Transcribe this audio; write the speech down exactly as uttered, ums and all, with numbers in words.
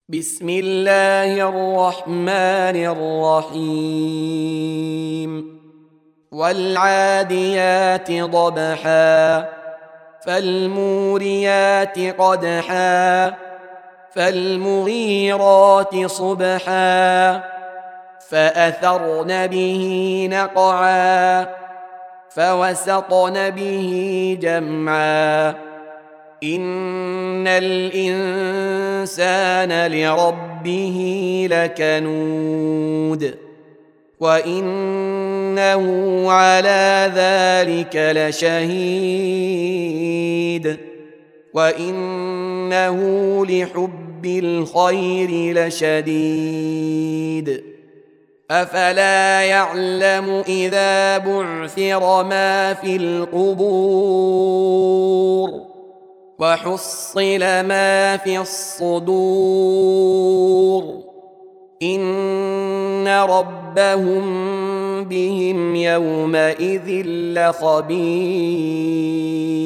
بسم الله الرحمن الرحيم والعاديات ضبحا فالموريات قدحا فالمغيرات صبحا فأثرن به نقعا فوسطن به جمعا إن الإنسان لربه لكنود وإنه على ذلك لشهيد وإنه لحب الخير لشديد أفلا يعلم إذا بعثر ما في القبور وحصل ما في الصدور إن ربهم بهم يومئذ لخبير